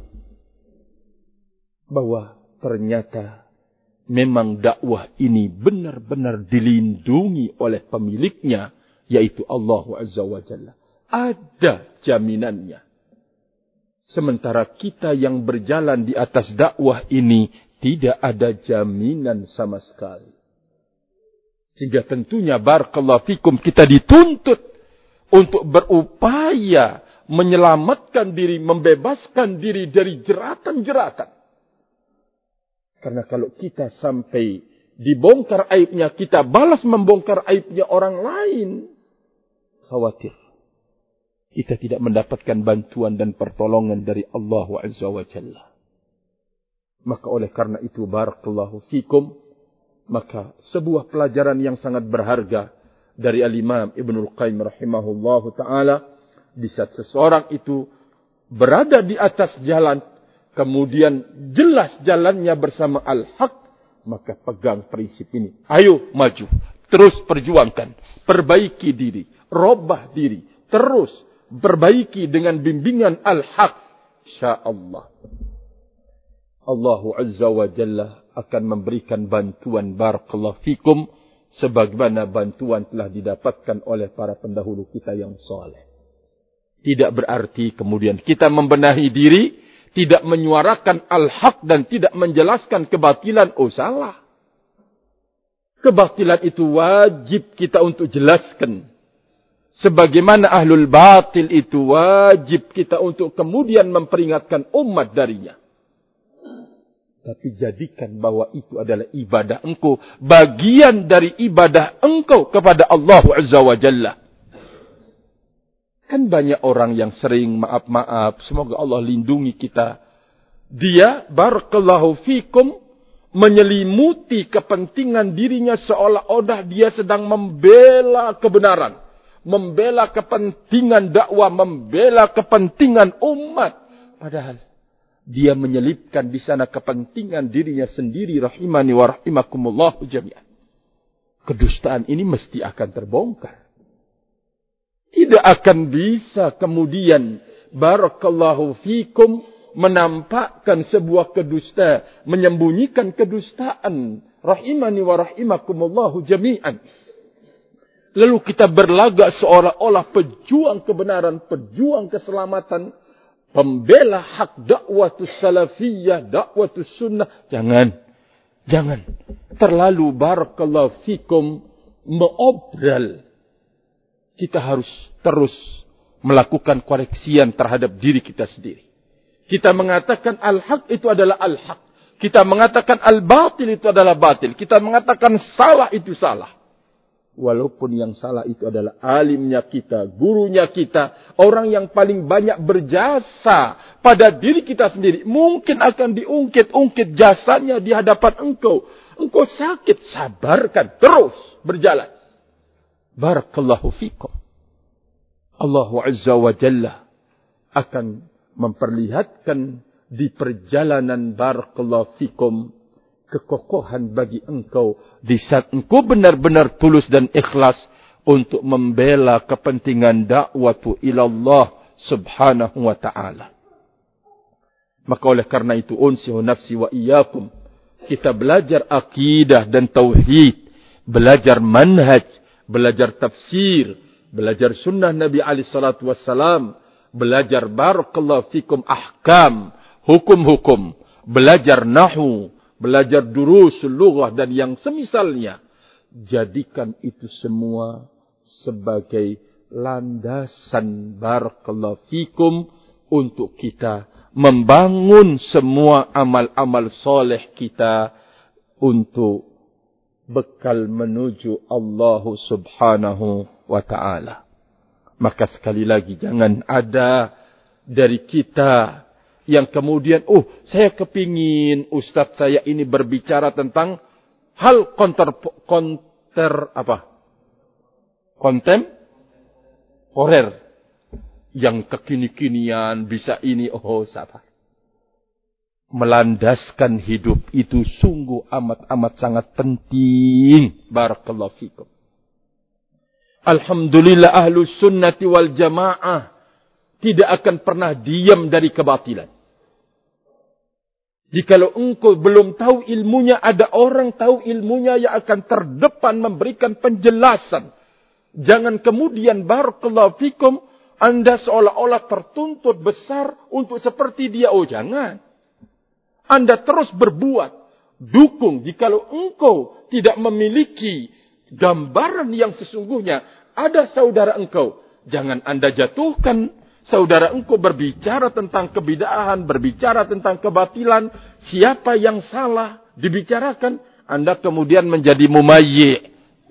[SPEAKER 1] Bahwa ternyata memang dakwah ini benar-benar dilindungi oleh pemiliknya, yaitu Allah Azza wa Jalla. Ada jaminannya. Sementara kita yang berjalan di atas dakwah ini tidak ada jaminan sama sekali. Sehingga tentunya barakallahu fikum kita dituntut untuk berupaya menyelamatkan diri, membebaskan diri dari jeratan-jeratan. Karena kalau kita sampai dibongkar aibnya, kita balas membongkar aibnya orang lain, khawatir kita tidak mendapatkan bantuan dan pertolongan dari Allah Azza wa Jalla. Maka oleh karena itu barakallahu fikum, maka sebuah pelajaran yang sangat berharga dari Al-Imam Ibnul Qayyim rahimahullahu ta'ala, di saat seseorang itu berada di atas jalan, kemudian jelas jalannya bersama al-haq, maka pegang prinsip ini. Ayo maju, terus perjuangkan, perbaiki diri, robah diri, terus perbaiki dengan bimbingan al-haq. InsyaAllah Allah Azza wa Jalla akan memberikan bantuan barakallahu fikum sebagaimana bantuan telah didapatkan oleh para pendahulu kita yang saleh. Tidak berarti kemudian kita membenahi diri, tidak menyuarakan al-haq dan tidak menjelaskan kebatilan. Oh salah. Kebatilan itu wajib kita untuk jelaskan. Sebagaimana ahlul batil itu wajib kita untuk kemudian memperingatkan umat darinya. Tapi jadikan bahwa itu adalah ibadah engkau. Bagian dari ibadah engkau kepada Allah Azza wa Jalla. Kan banyak orang yang sering maaf-maaf. Semoga Allah lindungi kita. Dia barakallahu fikum menyelimuti kepentingan dirinya seolah-olah dia sedang membela kebenaran. Membela kepentingan dakwah. Membela kepentingan umat. Padahal dia menyelipkan di sana kepentingan dirinya sendiri. Rahimani wa rahimakumullahu jami'an. Kedustaan ini mesti akan terbongkar. Tidak akan bisa kemudian barakallahu fikum menampakkan sebuah kedusta, menyembunyikan kedustaan. Rahimani wa rahimakumullahu jami'an. Lalu kita berlagak seolah-olah pejuang kebenaran, pejuang keselamatan. pembela hak dakwatus salafiyah, dakwatus sunnah. Jangan terlalu barakallahu fikum mengobrol. Kita harus terus melakukan koreksian terhadap diri kita sendiri. Kita mengatakan al-haq itu adalah al-haq. Kita mengatakan al-batil itu adalah batil. Kita mengatakan salah itu salah. Walaupun yang salah itu adalah alimnya kita, gurunya kita, orang yang paling banyak berjasa pada diri kita sendiri. Mungkin akan diungkit-ungkit jasanya di hadapan engkau. Engkau sakit, sabarkan, terus berjalan. Barakallahu fikum. Allah Azza wa Jalla akan memperlihatkan di perjalanan barakallahu fikum kekokohan bagi engkau di saat engkau benar-benar tulus dan ikhlas untuk membela kepentingan dakwatu ilallah subhanahu wa ta'ala. Maka oleh karena itu unsihu nafsi wa iyyakum, kita belajar akidah dan tauhid, belajar manhaj, belajar tafsir, belajar sunnah Nabi alaihi salatu wassalam, belajar barakallahu fikum ahkam, hukum-hukum, belajar nahwu, belajar durusul lughah dan yang semisalnya. Jadikan itu semua sebagai landasan barakallahu fikum untuk kita membangun semua amal-amal soleh kita untuk bekal menuju Allah subhanahu wa ta'ala. Maka sekali lagi jangan ada dari kita yang kemudian, saya kepingin Ustadz saya ini berbicara tentang hal kontemporer yang kekini-kinian bisa ini. Sabar. Melandaskan hidup itu sungguh amat sangat penting. Barakallahu fikum. Alhamdulillah ahlus sunnati wal jamaah tidak akan pernah diam dari kebatilan. Jikalau engkau belum tahu ilmunya, ada orang tahu ilmunya yang akan terdepan memberikan penjelasan. Jangan kemudian barakallahu fikum Anda seolah-olah tertuntut besar untuk seperti dia. Jangan. Anda terus berbuat, dukung. Jikalau engkau tidak memiliki gambaran yang sesungguhnya, ada saudara engkau, jangan Anda jatuhkan. Saudara engkau berbicara tentang kebid'ahan, berbicara tentang kebatilan, siapa yang salah dibicarakan, Anda kemudian menjadi mumayyi'.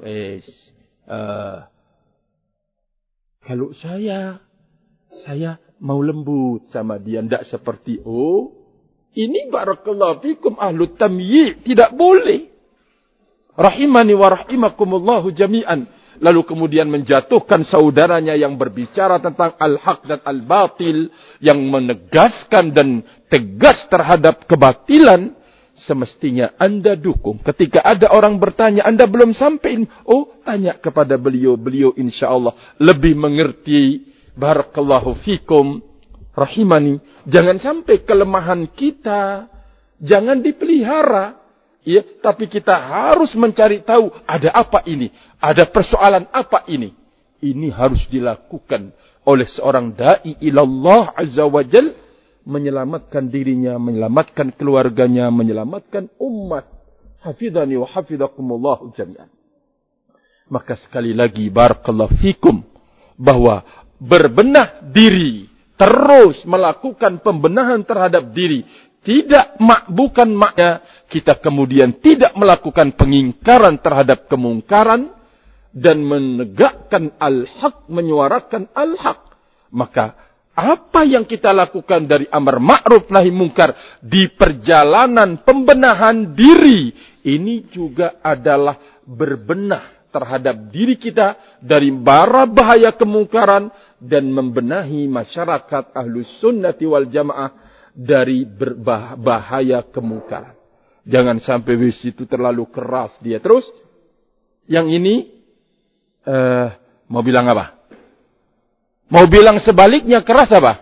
[SPEAKER 1] Kalau saya mau lembut sama dia, tidak seperti ini barakallahu fikum ahlu tamyi', tidak boleh. Rahimani wa rahimakumullahu jami'an. Lalu kemudian menjatuhkan saudaranya yang berbicara tentang al-haq dan al-batil, yang menegaskan dan tegas terhadap kebatilan, semestinya Anda dukung. Ketika ada orang bertanya, Anda belum sampai, tanya kepada beliau. Beliau insyaAllah lebih mengerti. Barakallahu fikum. Rahimani. Jangan sampai kelemahan kita jangan dipelihara. Ya, tapi kita harus mencari tahu ada apa ini, ada persoalan apa ini. Ini harus dilakukan oleh seorang dai ilallah azza wajal, menyelamatkan dirinya, menyelamatkan keluarganya, menyelamatkan umat. Hafidhani wa hafidhakumullah jami'an. Maka sekali lagi barakallahu fikum, bahwa berbenah diri, terus melakukan pembenahan terhadap diri, bukan makna kita kemudian tidak melakukan pengingkaran terhadap kemungkaran dan menegakkan al-haq, menyuarakan al-haq. Maka apa yang kita lakukan dari amar ma'ruf nahi mungkar di perjalanan pembenahan diri, ini juga adalah berbenah terhadap diri kita dari bara bahaya kemungkaran dan membenahi masyarakat ahlus sunnati wal jamaah dari bahaya kemungkaran. Jangan sampai wis itu terlalu keras dia. Terus yang ini mau bilang apa? Mau bilang sebaliknya keras apa?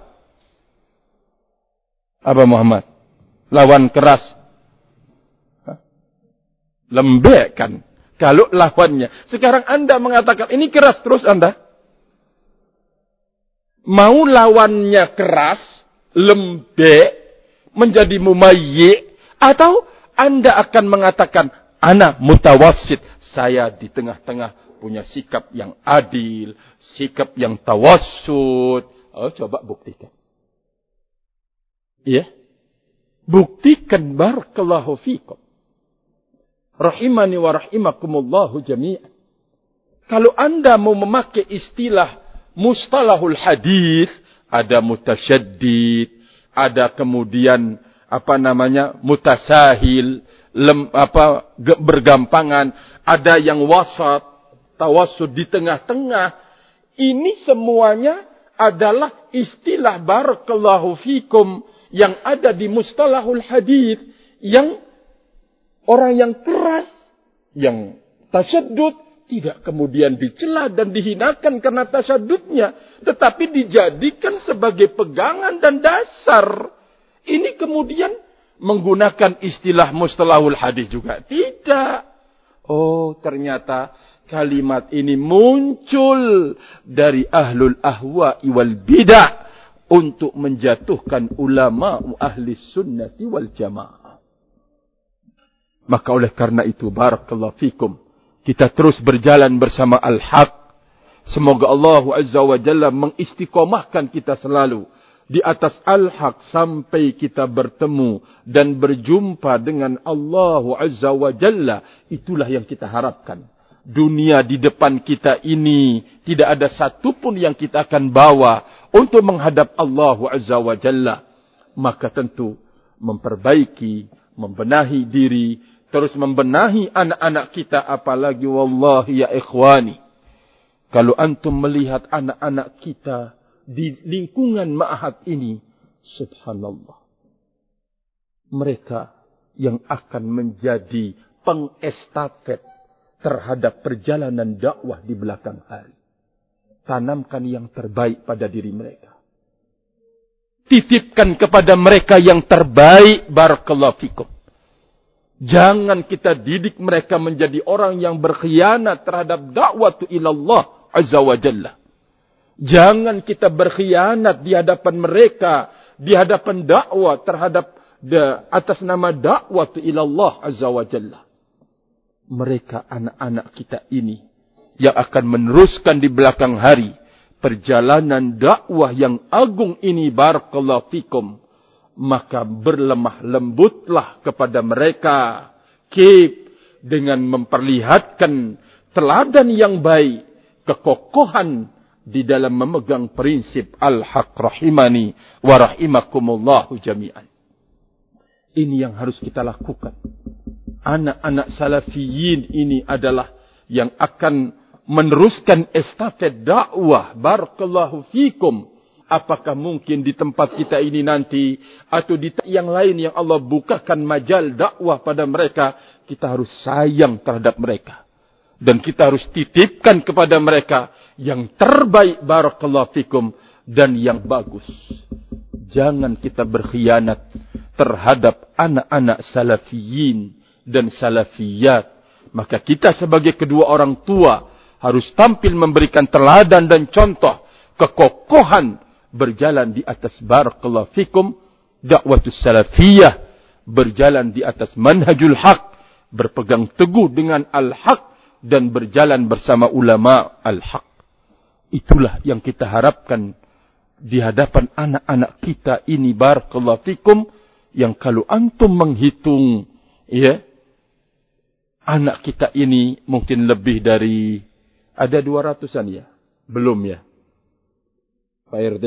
[SPEAKER 1] Apa Muhammad? Lawan keras lembek kan? Kalau lawannya. Sekarang Anda mengatakan ini keras, terus Anda mau lawannya keras, lembek, menjadi mumayyi', atau Anda akan mengatakan, ana mutawassit, saya di tengah-tengah punya sikap yang adil, sikap yang tawassut. Oh, coba buktikan. Iya. Buktikan, barakallahu fikum. Rahimani wa rahimakumullahu jami'an. Kalau Anda mau memakai istilah mustalahul hadis, ada mutasyaddid, ada kemudian mutasahil, bergampangan, ada yang wasat, tawassud di tengah-tengah. Ini semuanya adalah istilah barakallahu fikum yang ada di mustalahul hadis, yang orang yang keras, yang tasyaddud, tidak kemudian dicela dan dihinakan karena tasyaddudnya, tetapi dijadikan sebagai pegangan dan dasar. Ini kemudian menggunakan istilah mustalahul hadis juga tidak. Oh, ternyata kalimat ini muncul dari ahlul ahwa'i wal bidah untuk menjatuhkan ulama ahli sunnati wal jamaah. Maka oleh karena itu, barakallahu fikum, kita terus berjalan bersama al-haq. Semoga Allah Azza wa Jalla mengistiqomahkan kita selalu di atas al-haq sampai kita bertemu dan berjumpa dengan Allah Azza wa Jalla. Itulah yang kita harapkan. Dunia di depan kita ini tidak ada satupun yang kita akan bawa untuk menghadap Allah Azza wa Jalla. Maka tentu memperbaiki, membenahi diri, terus membenahi anak-anak kita, apalagi wallahi ya ikhwani, kalau antum melihat anak-anak kita di lingkungan ma'had ini, subhanallah, mereka yang akan menjadi pengestafet terhadap perjalanan dakwah di belakang hari. Tanamkan yang terbaik pada diri mereka. Titipkan kepada mereka yang terbaik, barakallahu fikum. Jangan kita didik mereka menjadi orang yang berkhianat terhadap dakwah ilallah Azza wa Jalla. Jangan kita berkhianat di hadapan mereka, di hadapan dakwah terhadap atas nama dakwah ilallah Azza wa Jalla. Mereka anak-anak kita ini yang akan meneruskan di belakang hari perjalanan dakwah yang agung ini, barakallahu fikum. Maka berlemah lembutlah kepada mereka. Dengan memperlihatkan teladan yang baik, kekokohan di dalam memegang prinsip al-haq, rahimani wa rahimakumullahu jami'an. Ini yang harus kita lakukan. Anak-anak salafiyin ini adalah yang akan meneruskan estafet dakwah, barakallahu fikum. Apakah mungkin di tempat kita ini nanti, atau di yang lain yang Allah bukakan majal dakwah pada mereka, kita harus sayang terhadap mereka. Dan kita harus titipkan kepada mereka yang terbaik, barakallahu fikum, dan yang bagus. Jangan kita berkhianat terhadap anak-anak salafiyin dan salafiyat. Maka kita sebagai kedua orang tua harus tampil memberikan teladan dan contoh kekokohan berjalan di atas, barakallahu fikum, dakwatus salafiyah, berjalan di atas manhajul haq, berpegang teguh dengan al-haq, dan berjalan bersama ulama al-haq. Itulah yang kita harapkan di hadapan anak-anak kita ini, barakallahu fikum, yang kalau antum menghitung, ya, anak kita ini mungkin lebih dari, ada 200-an ya? Belum ya? Pak RT?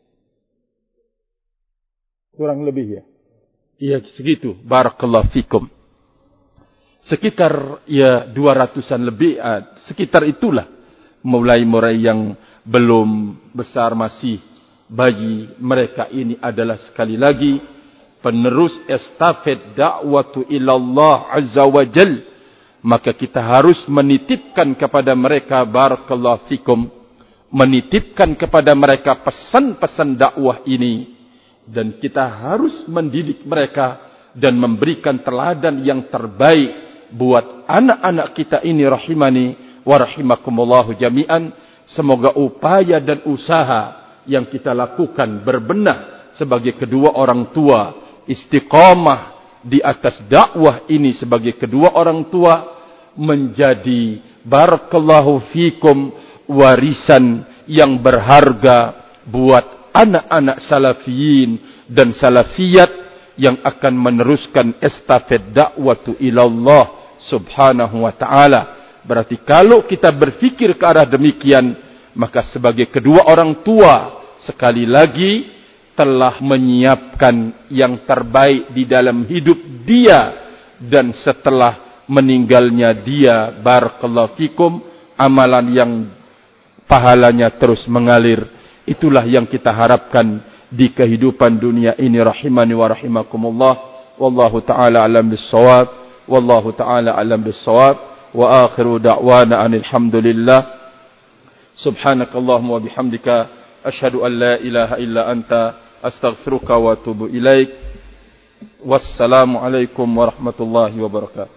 [SPEAKER 1] Kurang lebih ya? Iya segitu. Barakallahu fikum. Sekitar ya 200-an lebih. Sekitar itulah. Mulai yang belum besar, masih bayi. Mereka ini adalah sekali lagi penerus estafet da'watu ilallah azza wa jal. Maka kita harus menitipkan kepada mereka, barakallahu fikum, menitipkan kepada mereka pesan-pesan dakwah ini, dan kita harus mendidik mereka dan memberikan teladan yang terbaik buat anak-anak kita ini, rahimani wa rahimakumullahu jami'an. Semoga upaya dan usaha yang kita lakukan berbenah sebagai kedua orang tua, istiqamah di atas dakwah ini sebagai kedua orang tua, menjadi barakallahu fikum warisan yang berharga buat anak-anak salafiyin dan salafiyat yang akan meneruskan estafet dakwatu ilallah subhanahu wa ta'ala. Berarti kalau kita berfikir ke arah demikian, maka sebagai kedua orang tua sekali lagi telah menyiapkan yang terbaik di dalam hidup dia, dan setelah meninggalnya dia, barakallahu fikum, amalan yang pahalanya terus mengalir. Itulah yang kita harapkan di kehidupan dunia ini, rahimani wa rahimakumullah. Wallahu ta'ala alam bis-shawab. Wallahu ta'ala alam bis-shawab. Wa akhiru da'wana alhamdulillah. Subhanakallahumma wa bihamdika asyhadu an la ilaha illa anta astaghfiruka wa atubu ilaik. Wassalamu alaikum warahmatullahi wabarakatuh.